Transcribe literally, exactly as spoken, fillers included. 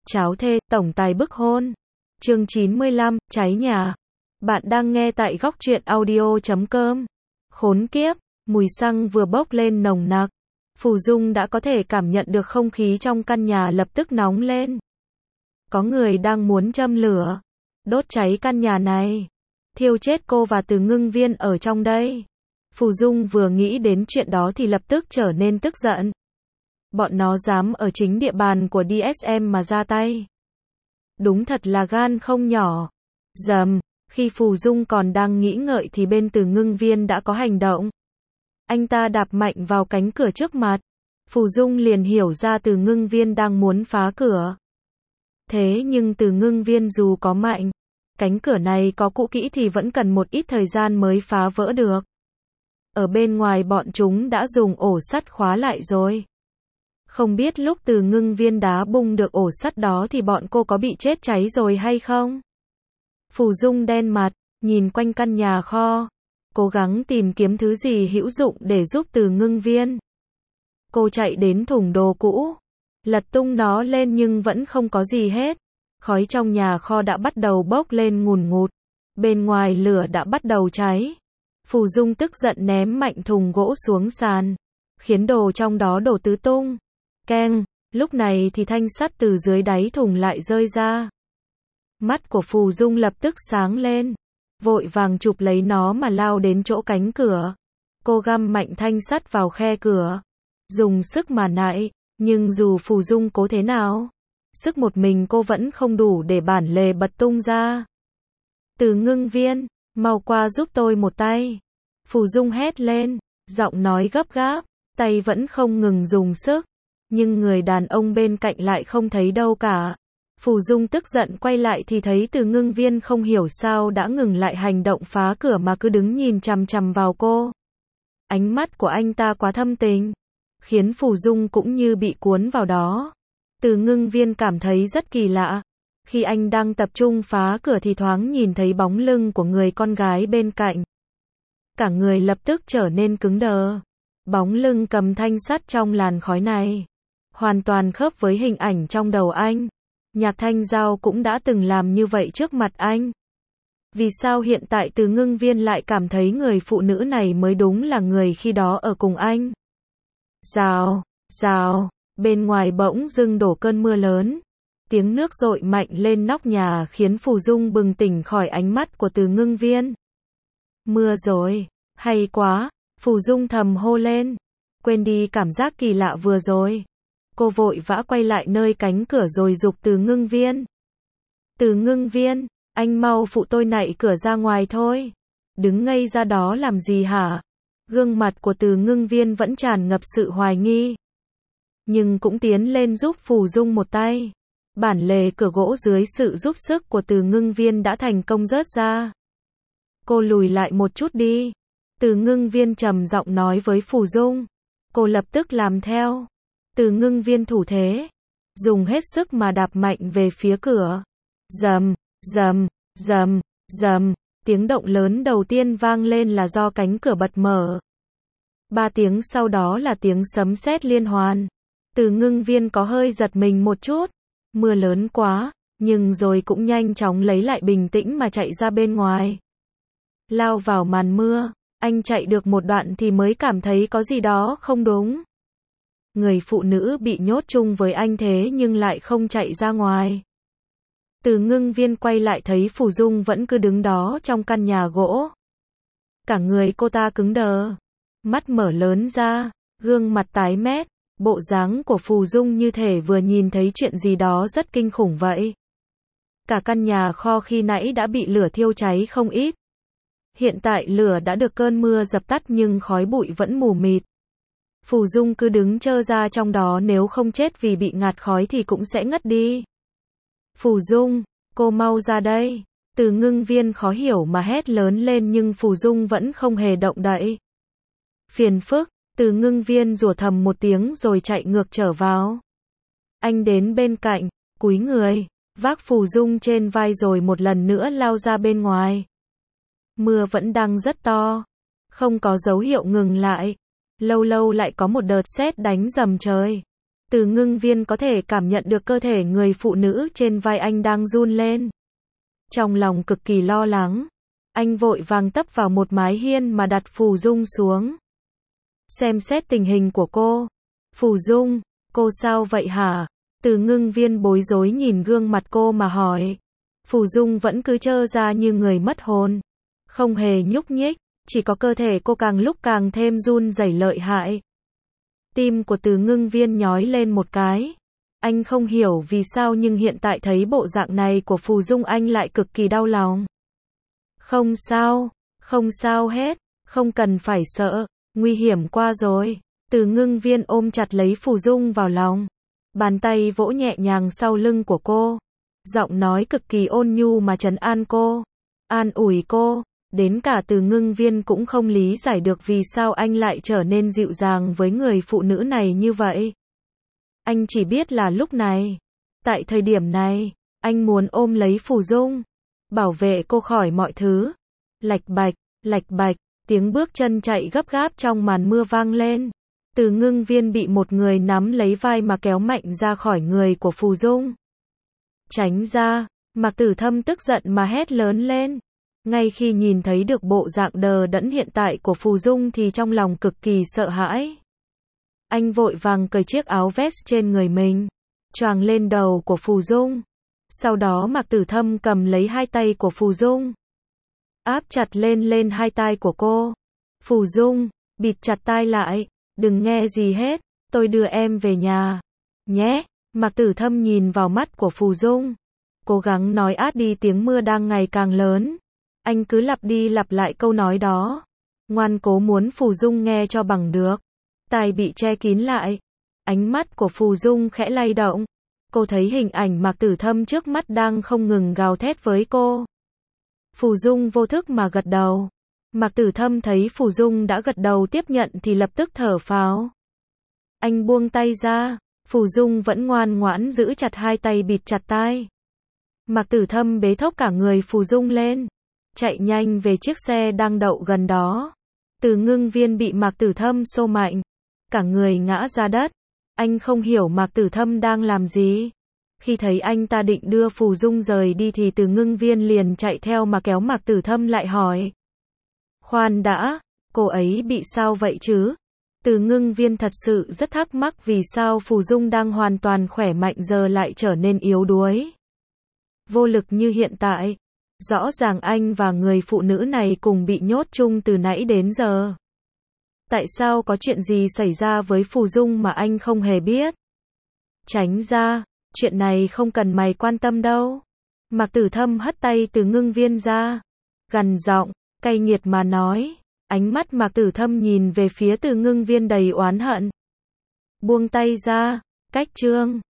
Cháo thê, tổng tài bức hôn. Chương chín mươi lăm, cháy nhà. Bạn đang nghe tại góc truyện audio chấm com. Khốn kiếp, mùi xăng vừa bốc lên nồng nặc. Phù Dung đã có thể cảm nhận được không khí trong căn nhà lập tức nóng lên. Có người đang muốn châm lửa, đốt cháy căn nhà này, thiêu chết cô và Từ Ngưng Viên ở trong đây. Phù Dung vừa nghĩ đến chuyện đó thì lập tức trở nên tức giận. Bọn nó dám ở chính địa bàn của đê ét em mà ra tay. Đúng thật là gan không nhỏ. Dầm, khi Phù Dung còn đang nghĩ ngợi thì bên Từ Ngưng Viên đã có hành động. Anh ta đạp mạnh vào cánh cửa trước mặt. Phù Dung liền hiểu ra Từ Ngưng Viên đang muốn phá cửa. Thế nhưng Từ Ngưng Viên dù có mạnh, cánh cửa này có cũ kỹ thì vẫn cần một ít thời gian mới phá vỡ được. Ở bên ngoài bọn chúng đã dùng ổ sắt khóa lại rồi. Không biết lúc Từ Ngưng Viên đá bung được ổ sắt đó thì bọn cô có bị chết cháy rồi hay không? Phù Dung đen mặt, nhìn quanh căn nhà kho, cố gắng tìm kiếm thứ gì hữu dụng để giúp Từ Ngưng Viên. Cô chạy đến thùng đồ cũ, lật tung nó lên nhưng vẫn không có gì hết. Khói trong nhà kho đã bắt đầu bốc lên ngùn ngụt. Bên ngoài lửa đã bắt đầu cháy. Phù Dung tức giận ném mạnh thùng gỗ xuống sàn, khiến đồ trong đó đổ tứ tung. Keng, lúc này thì thanh sắt từ dưới đáy thùng lại rơi ra. Mắt của Phù Dung lập tức sáng lên, vội vàng chụp lấy nó mà lao đến chỗ cánh cửa. Cô găm mạnh thanh sắt vào khe cửa, dùng sức mà nạy, nhưng dù Phù Dung cố thế nào, sức một mình cô vẫn không đủ để bản lề bật tung ra. Từ Ngưng Viên, mau qua giúp tôi một tay. Phù Dung hét lên, giọng nói gấp gáp, tay vẫn không ngừng dùng sức. Nhưng người đàn ông bên cạnh lại không thấy đâu cả. Phù Dung tức giận quay lại thì thấy Từ Ngưng Viên không hiểu sao đã ngừng lại hành động phá cửa mà cứ đứng nhìn chằm chằm vào cô. Ánh mắt của anh ta quá thâm tình, khiến Phù Dung cũng như bị cuốn vào đó. Từ Ngưng Viên cảm thấy rất kỳ lạ. Khi anh đang tập trung phá cửa thì thoáng nhìn thấy bóng lưng của người con gái bên cạnh. Cả người lập tức trở nên cứng đờ. Bóng lưng cầm thanh sắt trong làn khói này hoàn toàn khớp với hình ảnh trong đầu anh. Nhạc Thanh Giao cũng đã từng làm như vậy trước mặt anh. Vì sao hiện tại Từ Ngưng Viên lại cảm thấy người phụ nữ này mới đúng là người khi đó ở cùng anh? Rào, rào, bên ngoài bỗng dưng đổ cơn mưa lớn. Tiếng nước dội mạnh lên nóc nhà khiến Phù Dung bừng tỉnh khỏi ánh mắt của Từ Ngưng Viên. Mưa rồi, hay quá, Phù Dung thầm hô lên. Quên đi cảm giác kỳ lạ vừa rồi. Cô vội vã quay lại nơi cánh cửa rồi giục Từ Ngưng Viên. Từ Ngưng Viên, anh mau phụ tôi nạy cửa ra ngoài thôi. Đứng ngây ra đó làm gì hả? Gương mặt của Từ Ngưng Viên vẫn tràn ngập sự hoài nghi. Nhưng cũng tiến lên giúp Phù Dung một tay. Bản lề cửa gỗ dưới sự giúp sức của Từ Ngưng Viên đã thành công rớt ra. Cô lùi lại một chút đi. Từ Ngưng Viên trầm giọng nói với Phù Dung. Cô lập tức làm theo. Từ Ngưng Viên thủ thế, dùng hết sức mà đạp mạnh về phía cửa. Rầm, rầm, rầm, rầm, tiếng động lớn đầu tiên vang lên là do cánh cửa bật mở. Ba tiếng sau đó là tiếng sấm sét liên hoàn. Từ Ngưng Viên có hơi giật mình một chút. Mưa lớn quá, nhưng rồi cũng nhanh chóng lấy lại bình tĩnh mà chạy ra bên ngoài. Lao vào màn mưa, anh chạy được một đoạn thì mới cảm thấy có gì đó không đúng. Người phụ nữ bị nhốt chung với anh thế nhưng lại không chạy ra ngoài. Từ Ngưng Viên quay lại thấy Phù Dung vẫn cứ đứng đó trong căn nhà gỗ. Cả người cô ta cứng đờ, mắt mở lớn ra, gương mặt tái mét, bộ dáng của Phù Dung như thể vừa nhìn thấy chuyện gì đó rất kinh khủng vậy. Cả căn nhà kho khi nãy đã bị lửa thiêu cháy không ít. Hiện tại lửa đã được cơn mưa dập tắt nhưng khói bụi vẫn mù mịt. Phù Dung cứ đứng trơ ra trong đó, nếu không chết vì bị ngạt khói thì cũng sẽ ngất đi. Phù Dung, cô mau ra đây. Từ Ngưng Viên khó hiểu mà hét lớn lên nhưng Phù Dung vẫn không hề động đậy. Phiền phức, Từ Ngưng Viên rủa thầm một tiếng rồi chạy ngược trở vào. Anh đến bên cạnh, cúi người, vác Phù Dung trên vai rồi một lần nữa lao ra bên ngoài. Mưa vẫn đang rất to, không có dấu hiệu ngừng lại. Lâu lâu lại có một đợt sét đánh rầm trời. Từ Ngưng Viên có thể cảm nhận được cơ thể người phụ nữ trên vai anh đang run lên. Trong lòng cực kỳ lo lắng, anh vội vàng tấp vào một mái hiên mà đặt Phù Dung xuống. Xem xét tình hình của cô. Phù Dung, cô sao vậy hả? Từ Ngưng Viên bối rối nhìn gương mặt cô mà hỏi. Phù Dung vẫn cứ trơ ra như người mất hồn, không hề nhúc nhích, chỉ có cơ thể cô càng lúc càng thêm run rẩy lợi hại. Tim của Từ Ngưng Viên nhói lên một cái. Anh không hiểu vì sao nhưng hiện tại thấy bộ dạng này của Phù Dung anh lại cực kỳ đau lòng. Không sao, không sao hết, không cần phải sợ, nguy hiểm qua rồi. Từ Ngưng Viên ôm chặt lấy Phù Dung vào lòng, bàn tay vỗ nhẹ nhàng sau lưng của cô, giọng nói cực kỳ ôn nhu mà trấn an cô, an ủi cô. Đến cả Từ Ngưng Viên cũng không lý giải được vì sao anh lại trở nên dịu dàng với người phụ nữ này như vậy. Anh chỉ biết là lúc này, tại thời điểm này, anh muốn ôm lấy Phù Dung, bảo vệ cô khỏi mọi thứ. Lạch bạch, lạch bạch, tiếng bước chân chạy gấp gáp trong màn mưa vang lên. Từ Ngưng Viên bị một người nắm lấy vai mà kéo mạnh ra khỏi người của Phù Dung. Tránh ra, Mạc Tử Thâm tức giận mà hét lớn lên. Ngay khi nhìn thấy được bộ dạng đờ đẫn hiện tại của Phù Dung thì trong lòng cực kỳ sợ hãi. Anh vội vàng cởi chiếc áo vest trên người mình, choàng lên đầu của Phù Dung. Sau đó Mạc Tử Thâm cầm lấy hai tay của Phù Dung, áp chặt lên lên hai tai của cô. Phù Dung, bịt chặt tai lại, đừng nghe gì hết, tôi đưa em về nhà, nhé. Mạc Tử Thâm nhìn vào mắt của Phù Dung, cố gắng nói át đi tiếng mưa đang ngày càng lớn. Anh cứ lặp đi lặp lại câu nói đó, ngoan cố muốn Phù Dung nghe cho bằng được. Tai bị che kín lại, ánh mắt của Phù Dung khẽ lay động. Cô thấy hình ảnh Mạc Tử Thâm trước mắt đang không ngừng gào thét với cô. Phù Dung vô thức mà gật đầu. Mạc Tử Thâm thấy Phù Dung đã gật đầu tiếp nhận thì lập tức thở phào. Anh buông tay ra, Phù Dung vẫn ngoan ngoãn giữ chặt hai tay bịt chặt tai. Mạc Tử Thâm bế thốc cả người Phù Dung lên, chạy nhanh về chiếc xe đang đậu gần đó. Từ Ngưng Viên bị Mạc Tử Thâm xô mạnh, cả người ngã ra đất. Anh không hiểu Mạc Tử Thâm đang làm gì. Khi thấy anh ta định đưa Phù Dung rời đi thì Từ Ngưng Viên liền chạy theo mà kéo Mạc Tử Thâm lại hỏi. Khoan đã, cô ấy bị sao vậy chứ? Từ Ngưng Viên thật sự rất thắc mắc vì sao Phù Dung đang hoàn toàn khỏe mạnh giờ lại trở nên yếu đuối, vô lực như hiện tại. Rõ ràng anh và người phụ nữ này cùng bị nhốt chung từ nãy đến giờ. Tại sao có chuyện gì xảy ra với Phù Dung mà anh không hề biết? Tránh ra, chuyện này không cần mày quan tâm đâu. Mạc Tử Thâm hất tay Từ Ngưng Viên ra, gằn giọng, cay nghiệt mà nói. Ánh mắt Mạc Tử Thâm nhìn về phía Từ Ngưng Viên đầy oán hận. Buông tay ra, cách trương.